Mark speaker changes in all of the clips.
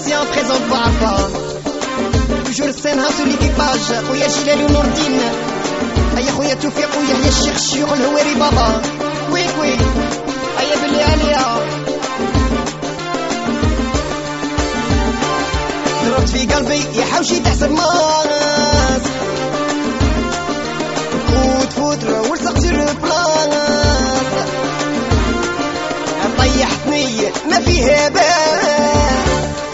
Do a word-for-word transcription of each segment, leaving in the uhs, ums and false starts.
Speaker 1: Christian présente Wafa. Toujours Stenhouse ou l'équipage. خويا جلال ونور الدين. هيا خويا توفيق ويحيى الشيخ الشيوخ الهواري بابا. ويك ويك هيا باللي عليا. ضربت في قلبي يا حوشي تحسب ماس. فوت فوت ولصقت البلاص. طيحتني ما فيها بال.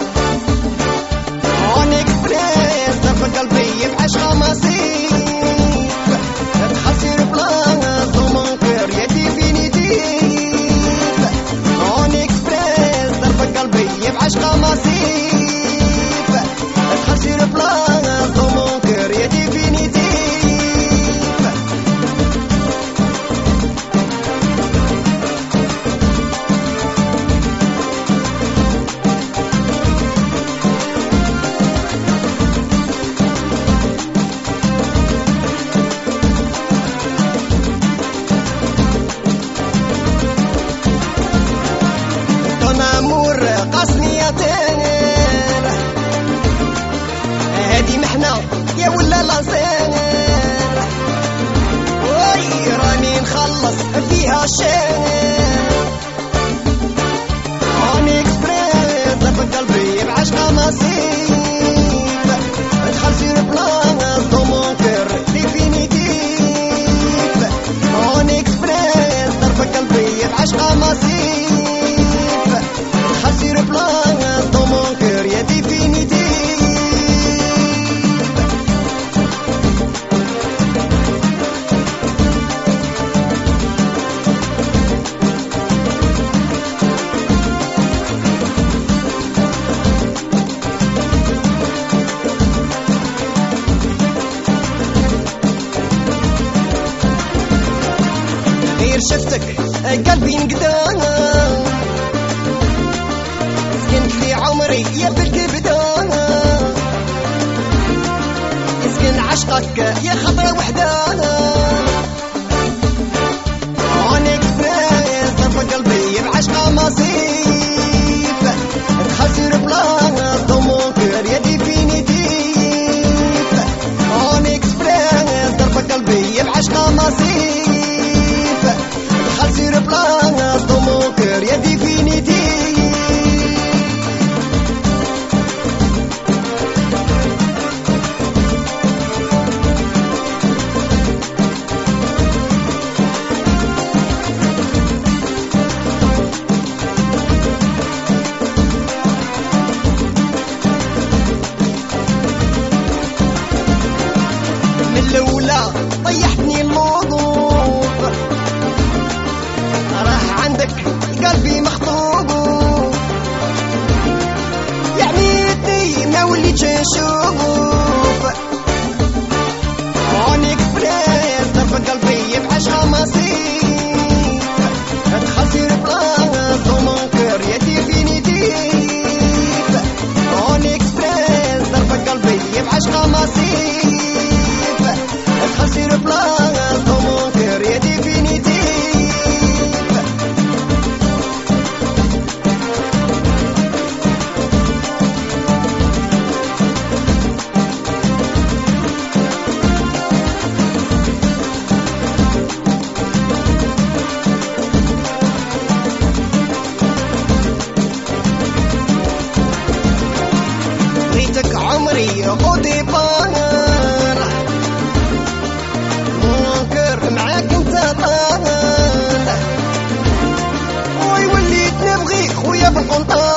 Speaker 1: اون اكسبريس ضرب قلبي بعشقة مصيف. تخسر بلاص ومن كير يا ديفينيتيف. اون اكسبريس ضرب قلبي بعشقة مصيف. تخسر بلاص ومن كير يا ديفينيتيف. قاسني يا طير هادي محنة يا ولا لازير. وي راني نخلص فيها شير. اوني اكسبريس ضرب قلبي بعشقة مصيف. دخل سير بلاص دومون كير ديفينيتيف. اوني اكسبريس ضرب قلبي بعشقة مصيف. خسر بلاص دومون كير يا ديفينيتيف. غير شفتك قلبي انقدام. سكنت لي عمري يا بالكبدان. يسكن عشقك يا خطرة وحدانا. اون اكسبريس ضرب قلبي بعشقة مصيف. تخسر بلاص دومون كير يا ديفينيتيف. اون اكسبريس ضرب قلبي بعشقة مصيف. تخسر بلاص دومون كير يا ديفينيتيف. الأولى طيحتني الموضوع. راح عندك قلبي مخطوب. يعنيتني ما وليتش نشوف. اون اكسبريس ضرب قلبي بعشقة مصيف. تخسر بلاص دومون كير يا ديفينيتيف. اون اكسبريس ضرب قلبي بعشقة مصيف. خسر بلاص دومون كير يا ديفينيتيف. ريتك عمري وديبار. معاك انت طال. وي وليت نبغي خويا بالقنطار.